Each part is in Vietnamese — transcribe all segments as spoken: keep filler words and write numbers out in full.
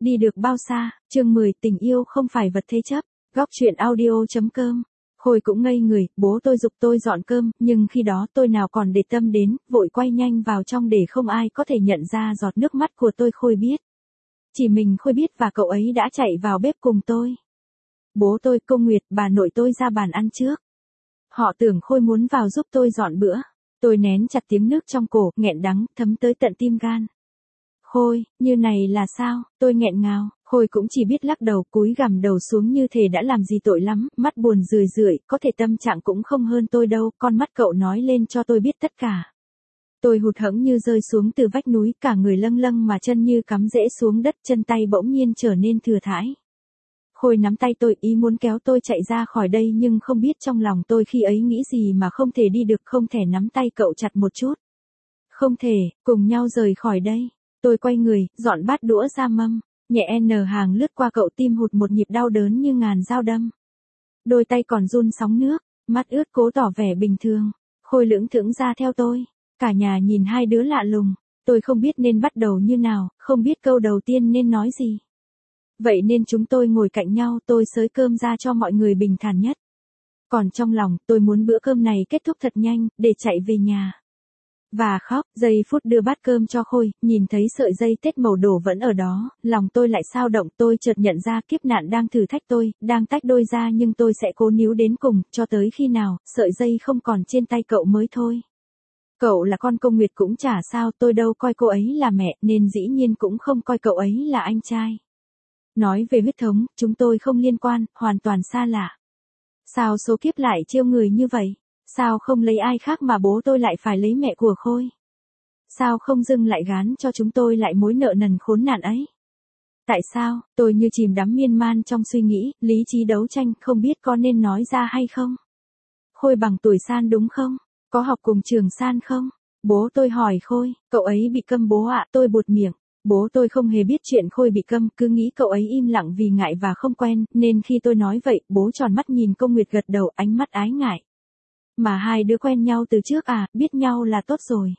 Đi được bao xa, chương mười, tình yêu không phải vật thế chấp, góc truyện audio.com. Khôi cũng ngây người, bố tôi giục tôi dọn cơm, nhưng khi đó tôi nào còn để tâm đến, vội quay nhanh vào trong để không ai có thể nhận ra giọt nước mắt của tôi. Khôi biết. Chỉ mình Khôi biết và cậu ấy đã chạy vào bếp cùng tôi. Bố tôi, cô Nguyệt, bà nội tôi ra bàn ăn trước. Họ tưởng Khôi muốn vào giúp tôi dọn bữa. Tôi nén chặt tiếng nước trong cổ, nghẹn đắng, thấm tới tận tim gan. Khôi, như này là sao? Tôi nghẹn ngào. Khôi cũng chỉ biết lắc đầu, cúi gằm đầu xuống như thể đã làm gì tội lắm, mắt buồn rười rượi, có thể tâm trạng cũng không hơn tôi đâu, con mắt cậu nói lên cho tôi biết tất cả. Tôi hụt hẫng như rơi xuống từ vách núi, cả người lâng lâng mà chân như cắm rễ xuống đất, chân tay bỗng nhiên trở nên thừa thãi. Khôi nắm tay tôi, ý muốn kéo tôi chạy ra khỏi đây, nhưng không biết trong lòng tôi khi ấy nghĩ gì mà không thể đi được, không thể nắm tay cậu chặt một chút. Không thể, cùng nhau rời khỏi đây. Tôi quay người, dọn bát đũa ra mâm, nhẹ n hàng lướt qua cậu, tim hụt một nhịp đau đớn như ngàn dao đâm. Đôi tay còn run sóng nước, mắt ướt cố tỏ vẻ bình thường. Khôi lững thững ra theo tôi. Cả nhà nhìn hai đứa lạ lùng. Tôi không biết nên bắt đầu như nào, không biết câu đầu tiên nên nói gì. Vậy nên chúng tôi ngồi cạnh nhau, tôi xới cơm ra cho mọi người bình thản nhất. Còn trong lòng, tôi muốn bữa cơm này kết thúc thật nhanh, để chạy về nhà. Và khóc, giây phút đưa bát cơm cho Khôi, nhìn thấy sợi dây tết màu đỏ vẫn ở đó, lòng tôi lại xao động. Tôi chợt nhận ra kiếp nạn đang thử thách tôi, đang tách đôi ra, nhưng tôi sẽ cố níu đến cùng, cho tới khi nào, sợi dây không còn trên tay cậu mới thôi. Cậu là con cô Nguyệt cũng chả sao, tôi đâu coi cô ấy là mẹ, nên dĩ nhiên cũng không coi cậu ấy là anh trai. Nói về huyết thống, chúng tôi không liên quan, hoàn toàn xa lạ. Sao số kiếp lại trêu người như vậy? Sao không lấy ai khác mà bố tôi lại phải lấy mẹ của Khôi? Sao không dưng lại gán cho chúng tôi lại mối nợ nần khốn nạn ấy? Tại sao? Tôi như chìm đắm miên man trong suy nghĩ, lý trí đấu tranh, không biết có nên nói ra hay không? Khôi bằng tuổi San đúng không? Có học cùng trường San không? Bố tôi hỏi Khôi, cậu ấy bị câm bố ạ. Tôi buột miệng. Bố tôi không hề biết chuyện Khôi bị câm, cứ nghĩ cậu ấy im lặng vì ngại và không quen, nên khi tôi nói vậy, bố tròn mắt nhìn cô Nguyệt gật đầu, ánh mắt ái ngại. Mà hai đứa quen nhau từ trước à, biết nhau là tốt rồi.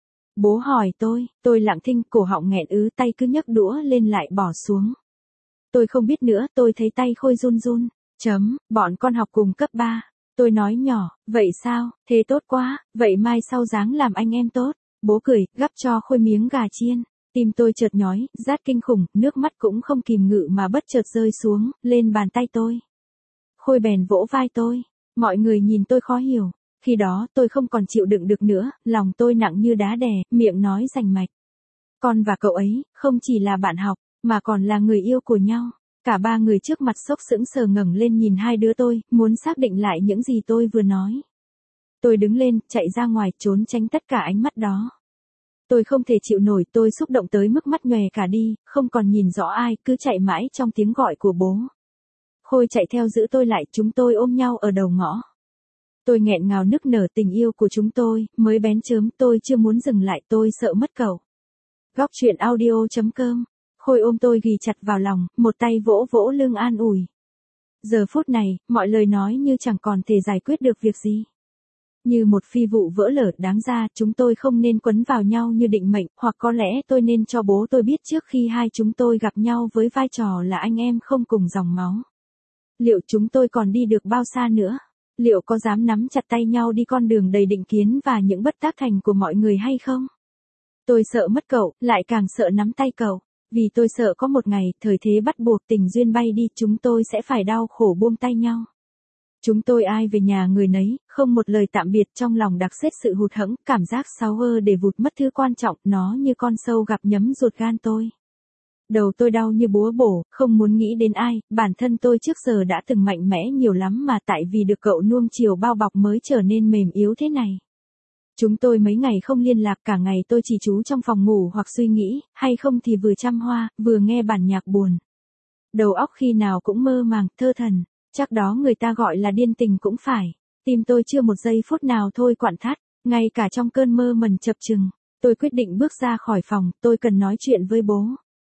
Bố hỏi tôi, tôi lặng thinh, cổ họng nghẹn ứ, tay cứ nhấc đũa lên lại bỏ xuống. Tôi không biết nữa, tôi thấy tay Khôi run run. Chấm, bọn con học cùng cấp ba. Tôi nói nhỏ, vậy sao, thế tốt quá, vậy mai sau ráng làm anh em tốt. Bố cười, gắp cho Khôi miếng gà chiên. Tim tôi chợt nhói, rát kinh khủng, nước mắt cũng không kìm ngự mà bất chợt rơi xuống, lên bàn tay tôi. Khôi bèn vỗ vai tôi. Mọi người nhìn tôi khó hiểu. Khi đó tôi không còn chịu đựng được nữa, lòng tôi nặng như đá đè, miệng nói rành mạch. Con và cậu ấy, không chỉ là bạn học, mà còn là người yêu của nhau. Cả ba người trước mặt sốc sững sờ ngẩng lên nhìn hai đứa tôi, muốn xác định lại những gì tôi vừa nói. Tôi đứng lên, chạy ra ngoài, trốn tránh tất cả ánh mắt đó. Tôi không thể chịu nổi, tôi xúc động tới mức mắt nhòe cả đi, không còn nhìn rõ ai, cứ chạy mãi trong tiếng gọi của bố. Khôi chạy theo giữ tôi lại, chúng tôi ôm nhau ở đầu ngõ. Tôi nghẹn ngào nức nở, tình yêu của chúng tôi, mới bén chớm, tôi chưa muốn dừng lại, tôi sợ mất cậu. Góc truyện audio.com. Khôi ôm tôi ghì chặt vào lòng, một tay vỗ vỗ lưng an ủi. Giờ phút này, mọi lời nói như chẳng còn thể giải quyết được việc gì. Như một phi vụ vỡ lở, đáng ra chúng tôi không nên quấn vào nhau như định mệnh, hoặc có lẽ tôi nên cho bố tôi biết trước khi hai chúng tôi gặp nhau với vai trò là anh em không cùng dòng máu. Liệu chúng tôi còn đi được bao xa nữa? Liệu có dám nắm chặt tay nhau đi con đường đầy định kiến và những bất tác thành của mọi người hay không? Tôi sợ mất cậu, lại càng sợ nắm tay cậu. Vì tôi sợ có một ngày, thời thế bắt buộc tình duyên bay đi, chúng tôi sẽ phải đau khổ buông tay nhau. Chúng tôi ai về nhà người nấy, không một lời tạm biệt, trong lòng đặc sệt sự hụt hẫng, cảm giác xáo ơ để vụt mất thứ quan trọng, nó như con sâu gặp nhấm ruột gan tôi. Đầu tôi đau như búa bổ, không muốn nghĩ đến ai, bản thân tôi trước giờ đã từng mạnh mẽ nhiều lắm mà tại vì được cậu nuông chiều bao bọc mới trở nên mềm yếu thế này. Chúng tôi mấy ngày không liên lạc, cả ngày tôi chỉ trú trong phòng ngủ hoặc suy nghĩ, hay không thì vừa chăm hoa, vừa nghe bản nhạc buồn. Đầu óc khi nào cũng mơ màng, thơ thần, chắc đó người ta gọi là điên tình cũng phải. Tim tôi chưa một giây phút nào thôi quặn thắt, ngay cả trong cơn mơ mần chập chừng, tôi quyết định bước ra khỏi phòng, tôi cần nói chuyện với bố.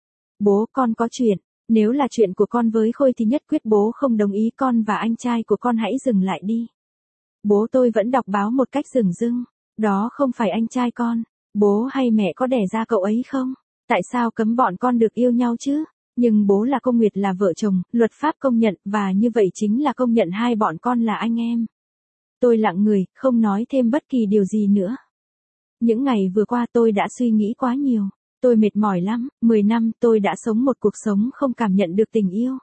Bố, con có chuyện, nếu là chuyện của con với Khôi thì nhất quyết bố không đồng ý, con và anh trai của con hãy dừng lại đi. Bố tôi vẫn đọc báo một cách dửng dưng, đó không phải anh trai con, bố hay mẹ có đẻ ra cậu ấy không? Tại sao cấm bọn con được yêu nhau chứ? Nhưng bố là cô Nguyệt là vợ chồng, luật pháp công nhận, và như vậy chính là công nhận hai bọn con là anh em. Tôi lặng người, không nói thêm bất kỳ điều gì nữa. Những ngày vừa qua tôi đã suy nghĩ quá nhiều. Tôi mệt mỏi lắm, mười năm tôi đã sống một cuộc sống không cảm nhận được tình yêu.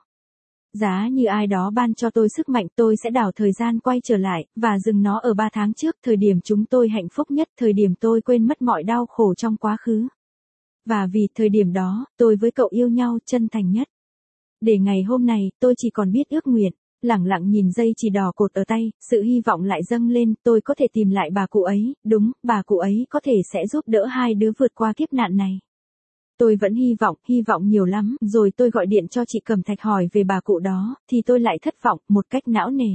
Giá như ai đó ban cho tôi sức mạnh tôi sẽ đảo thời gian quay trở lại, và dừng nó ở ba tháng trước, thời điểm chúng tôi hạnh phúc nhất, thời điểm tôi quên mất mọi đau khổ trong quá khứ. Và vì thời điểm đó, tôi với cậu yêu nhau chân thành nhất. Để ngày hôm nay, tôi chỉ còn biết ước nguyện, lẳng lặng nhìn dây chì đỏ cột ở tay, sự hy vọng lại dâng lên, tôi có thể tìm lại bà cụ ấy, đúng, bà cụ ấy có thể sẽ giúp đỡ hai đứa vượt qua kiếp nạn này. Tôi vẫn hy vọng, hy vọng nhiều lắm, rồi tôi gọi điện cho chị Cẩm Thạch hỏi về bà cụ đó, thì tôi lại thất vọng, một cách não nề.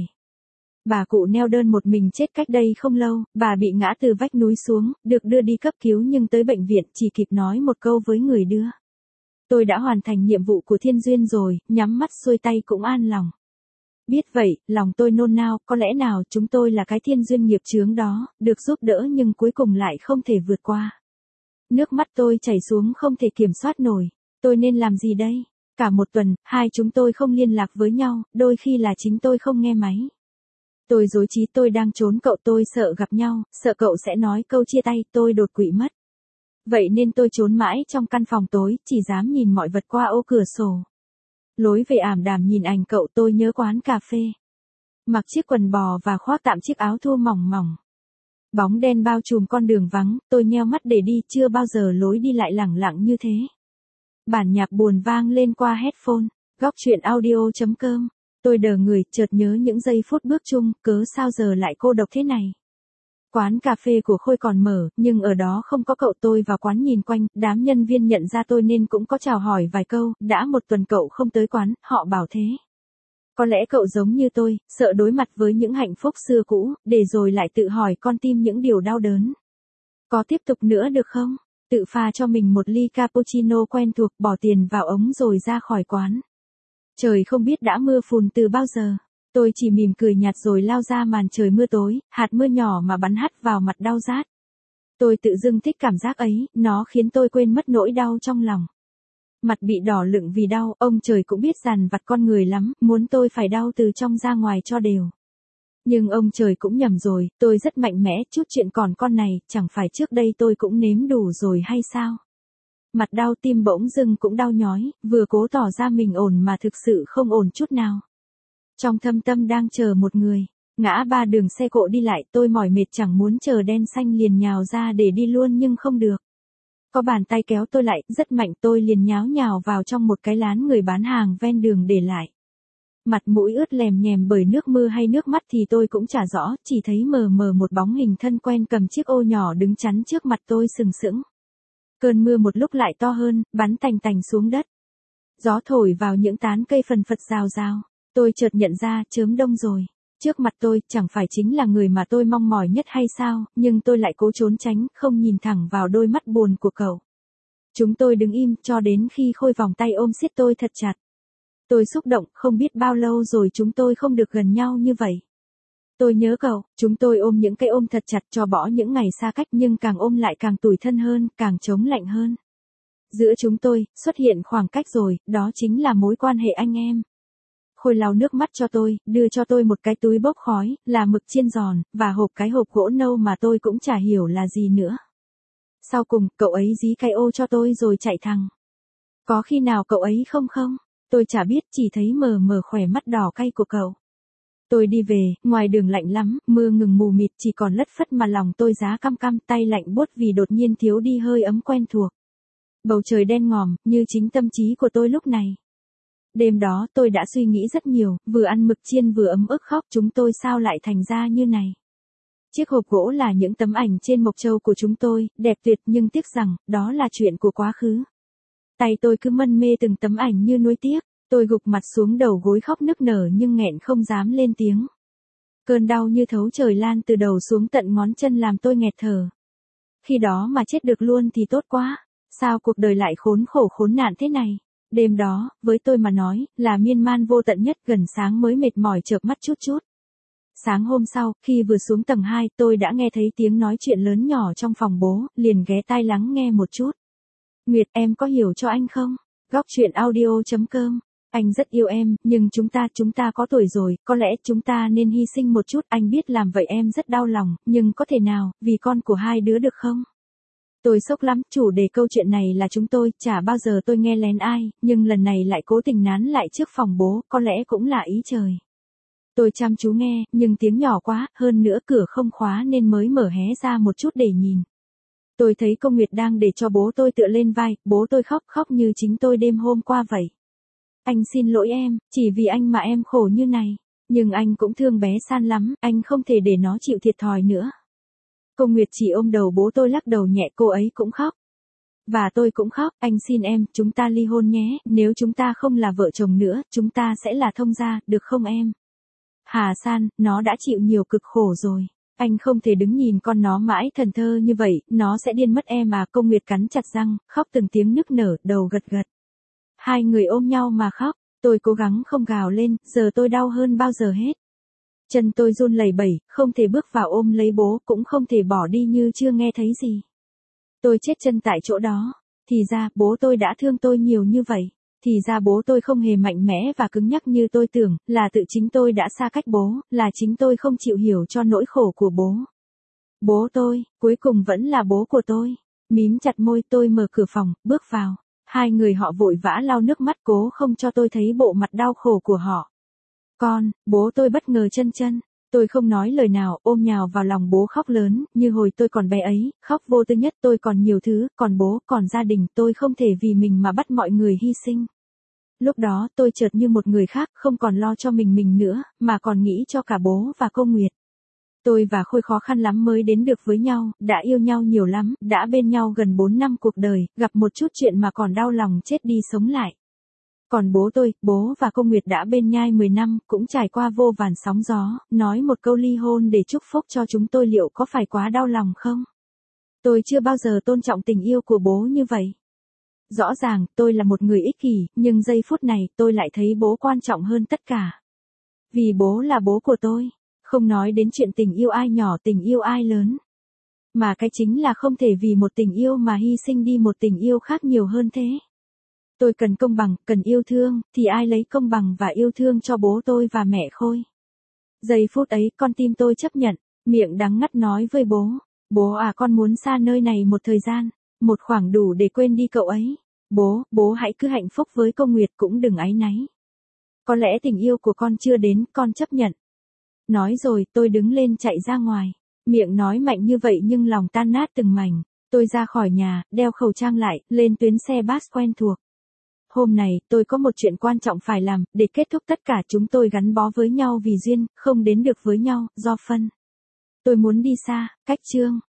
Bà cụ neo đơn một mình chết cách đây không lâu, bà bị ngã từ vách núi xuống, được đưa đi cấp cứu nhưng tới bệnh viện chỉ kịp nói một câu với người đưa. Tôi đã hoàn thành nhiệm vụ của thiên duyên rồi, nhắm mắt xuôi tay cũng an lòng. Biết vậy, lòng tôi nôn nao, có lẽ nào chúng tôi là cái thiên duyên nghiệp chướng đó, được giúp đỡ nhưng cuối cùng lại không thể vượt qua. Nước mắt tôi chảy xuống không thể kiểm soát nổi. Tôi nên làm gì đây? Cả một tuần, hai chúng tôi không liên lạc với nhau, đôi khi là chính tôi không nghe máy. Tôi rối trí tôi đang trốn cậu tôi sợ gặp nhau, sợ cậu sẽ nói câu chia tay, tôi đột quỵ mất. Vậy nên tôi trốn mãi trong căn phòng tối, chỉ dám nhìn mọi vật qua ô cửa sổ. Lối về ảm đạm nhìn ảnh cậu tôi nhớ quán cà phê. Mặc chiếc quần bò và khoác tạm chiếc áo thun mỏng mỏng. Bóng đen bao trùm con đường vắng, tôi nheo mắt để đi, chưa bao giờ lối đi lại lẳng lặng như thế. Bản nhạc buồn vang lên qua headphone, góc truyện audio chấm com. Tôi đờ người, chợt nhớ những giây phút bước chung, cớ sao giờ lại cô độc thế này. Quán cà phê của Khôi còn mở, nhưng ở đó không có cậu. Tôi vào quán nhìn quanh, đám nhân viên nhận ra tôi nên cũng có chào hỏi vài câu, đã một tuần cậu không tới quán, họ bảo thế. Có lẽ cậu giống như tôi, sợ đối mặt với những hạnh phúc xưa cũ, để rồi lại tự hỏi con tim những điều đau đớn. Có tiếp tục nữa được không? Tự pha cho mình một ly cappuccino quen thuộc, bỏ tiền vào ống rồi ra khỏi quán. Trời không biết đã mưa phùn từ bao giờ. Tôi chỉ mỉm cười nhạt rồi lao ra màn trời mưa tối, hạt mưa nhỏ mà bắn hắt vào mặt đau rát. Tôi tự dưng thích cảm giác ấy, nó khiến tôi quên mất nỗi đau trong lòng. Mặt bị đỏ lựng vì đau, ông trời cũng biết dằn vặt con người lắm, muốn tôi phải đau từ trong ra ngoài cho đều. Nhưng ông trời cũng nhầm rồi, tôi rất mạnh mẽ, chút chuyện còn con này, chẳng phải trước đây tôi cũng nếm đủ rồi hay sao? Mặt đau tim bỗng dưng cũng đau nhói, vừa cố tỏ ra mình ổn mà thực sự không ổn chút nào. Trong thâm tâm đang chờ một người, ngã ba đường xe cộ đi lại, tôi mỏi mệt chẳng muốn chờ đen xanh liền nhào ra để đi luôn nhưng không được. Có bàn tay kéo tôi lại, rất mạnh, tôi liền nháo nhào vào trong một cái lán người bán hàng ven đường để lại. Mặt mũi ướt lèm nhèm bởi nước mưa hay nước mắt thì tôi cũng chả rõ, chỉ thấy mờ mờ một bóng hình thân quen cầm chiếc ô nhỏ đứng chắn trước mặt tôi sừng sững. Cơn mưa một lúc lại to hơn, bắn tành tành xuống đất. Gió thổi vào những tán cây phần phật rào rào. Tôi chợt nhận ra, chớm đông rồi. Trước mặt tôi, chẳng phải chính là người mà tôi mong mỏi nhất hay sao, nhưng tôi lại cố trốn tránh, không nhìn thẳng vào đôi mắt buồn của cậu. Chúng tôi đứng im, cho đến khi Khôi vòng tay ôm siết tôi thật chặt. Tôi xúc động, không biết bao lâu rồi chúng tôi không được gần nhau như vậy. Tôi nhớ cậu, chúng tôi ôm những cái ôm thật chặt cho bỏ những ngày xa cách nhưng càng ôm lại càng tủi thân hơn, càng chống lạnh hơn. Giữa chúng tôi, xuất hiện khoảng cách rồi, đó chính là mối quan hệ anh em. Khôi lau nước mắt cho tôi, đưa cho tôi một cái túi bốc khói, là mực chiên giòn, và hộp cái hộp gỗ nâu mà tôi cũng chả hiểu là gì nữa. Sau cùng, cậu ấy dí cái ô cho tôi rồi chạy thẳng. Có khi nào cậu ấy không không? Tôi chả biết, chỉ thấy mờ mờ khỏe mắt đỏ cay của cậu. Tôi đi về, ngoài đường lạnh lắm, mưa ngừng mù mịt chỉ còn lất phất mà lòng tôi giá căm căm, tay lạnh buốt vì đột nhiên thiếu đi hơi ấm quen thuộc. Bầu trời đen ngòm, như chính tâm trí của tôi lúc này. Đêm đó tôi đã suy nghĩ rất nhiều, vừa ăn mực chiên vừa ấm ức khóc, chúng tôi sao lại thành ra như này. Chiếc hộp gỗ là những tấm ảnh trên mộc châu của chúng tôi, đẹp tuyệt nhưng tiếc rằng, đó là chuyện của quá khứ. Tay tôi cứ mân mê từng tấm ảnh như nuối tiếc, tôi gục mặt xuống đầu gối khóc nức nở nhưng nghẹn không dám lên tiếng. Cơn đau như thấu trời lan từ đầu xuống tận ngón chân làm tôi nghẹt thở. Khi đó mà chết được luôn thì tốt quá, sao cuộc đời lại khốn khổ khốn nạn thế này. Đêm đó, với tôi mà nói, là miên man vô tận nhất, gần sáng mới mệt mỏi chợp mắt chút chút. Sáng hôm sau, khi vừa xuống tầng hai, tôi đã nghe thấy tiếng nói chuyện lớn nhỏ trong phòng bố, liền ghé tai lắng nghe một chút. Nguyệt, em có hiểu cho anh không? Góc truyện audio chấm com. Anh rất yêu em, nhưng chúng ta, chúng ta có tuổi rồi, có lẽ chúng ta nên hy sinh một chút. Anh biết làm vậy em rất đau lòng, nhưng có thể nào, vì con của hai đứa được không? Tôi sốc lắm, chủ đề câu chuyện này là chúng tôi, chả bao giờ tôi nghe lén ai, nhưng lần này lại cố tình nán lại trước phòng bố, có lẽ cũng là ý trời. Tôi chăm chú nghe, nhưng tiếng nhỏ quá, hơn nữa cửa không khóa nên mới mở hé ra một chút để nhìn. Tôi thấy cô Nguyệt đang để cho bố tôi tựa lên vai, bố tôi khóc khóc như chính tôi đêm hôm qua vậy. Anh xin lỗi em, chỉ vì anh mà em khổ như này. Nhưng anh cũng thương bé San lắm, anh không thể để nó chịu thiệt thòi nữa. Cô Nguyệt chỉ ôm đầu bố tôi lắc đầu nhẹ, cô ấy cũng khóc. Và tôi cũng khóc, anh xin em, chúng ta ly hôn nhé, nếu chúng ta không là vợ chồng nữa, chúng ta sẽ là thông gia, được không em? Hà San, nó đã chịu nhiều cực khổ rồi. Anh không thể đứng nhìn con nó mãi thần thơ như vậy, nó sẽ điên mất em à. Cô Nguyệt cắn chặt răng, khóc từng tiếng nức nở, đầu gật gật. Hai người ôm nhau mà khóc, tôi cố gắng không gào lên, giờ tôi đau hơn bao giờ hết. Chân tôi run lẩy bẩy, không thể bước vào ôm lấy bố, cũng không thể bỏ đi như chưa nghe thấy gì. Tôi chết chân tại chỗ đó, thì ra bố tôi đã thương tôi nhiều như vậy. Thì ra bố tôi không hề mạnh mẽ và cứng nhắc như tôi tưởng, là tự chính tôi đã xa cách bố, là chính tôi không chịu hiểu cho nỗi khổ của bố. Bố tôi, cuối cùng vẫn là bố của tôi. Mím chặt môi, tôi mở cửa phòng, bước vào. Hai người họ vội vã lau nước mắt cố không cho tôi thấy bộ mặt đau khổ của họ. Con, bố tôi bất ngờ chân chân. Tôi không nói lời nào, ôm nhào vào lòng bố khóc lớn, như hồi tôi còn bé ấy, khóc vô tư nhất. Tôi còn nhiều thứ, còn bố, còn gia đình, tôi không thể vì mình mà bắt mọi người hy sinh. Lúc đó, tôi chợt như một người khác, không còn lo cho mình mình nữa, mà còn nghĩ cho cả bố và cô Nguyệt. Tôi và Khôi khó khăn lắm mới đến được với nhau, đã yêu nhau nhiều lắm, đã bên nhau gần bốn năm cuộc đời, gặp một chút chuyện mà còn đau lòng chết đi sống lại. Còn bố tôi, bố và cô Nguyệt đã bên nhai mười năm, cũng trải qua vô vàn sóng gió, nói một câu ly hôn để chúc phúc cho chúng tôi liệu có phải quá đau lòng không? Tôi chưa bao giờ tôn trọng tình yêu của bố như vậy. Rõ ràng, tôi là một người ích kỷ, nhưng giây phút này, tôi lại thấy bố quan trọng hơn tất cả. Vì bố là bố của tôi, không nói đến chuyện tình yêu ai nhỏ tình yêu ai lớn. Mà cái chính là không thể vì một tình yêu mà hy sinh đi một tình yêu khác nhiều hơn thế. Tôi cần công bằng, cần yêu thương, thì ai lấy công bằng và yêu thương cho bố tôi và mẹ Khôi. Giây phút ấy, con tim tôi chấp nhận, miệng đắng ngắt nói với bố. Bố à, con muốn xa nơi này một thời gian, một khoảng đủ để quên đi cậu ấy. Bố, bố hãy cứ hạnh phúc với cô Nguyệt, cũng đừng áy náy. Có lẽ tình yêu của con chưa đến, con chấp nhận. Nói rồi, tôi đứng lên chạy ra ngoài. Miệng nói mạnh như vậy nhưng lòng tan nát từng mảnh. Tôi ra khỏi nhà, đeo khẩu trang lại, lên tuyến xe bus quen thuộc. Hôm này, tôi có một chuyện quan trọng phải làm, để kết thúc tất cả. Chúng tôi gắn bó với nhau vì duyên, không đến được với nhau, do phân. Tôi muốn đi xa, cách Chương.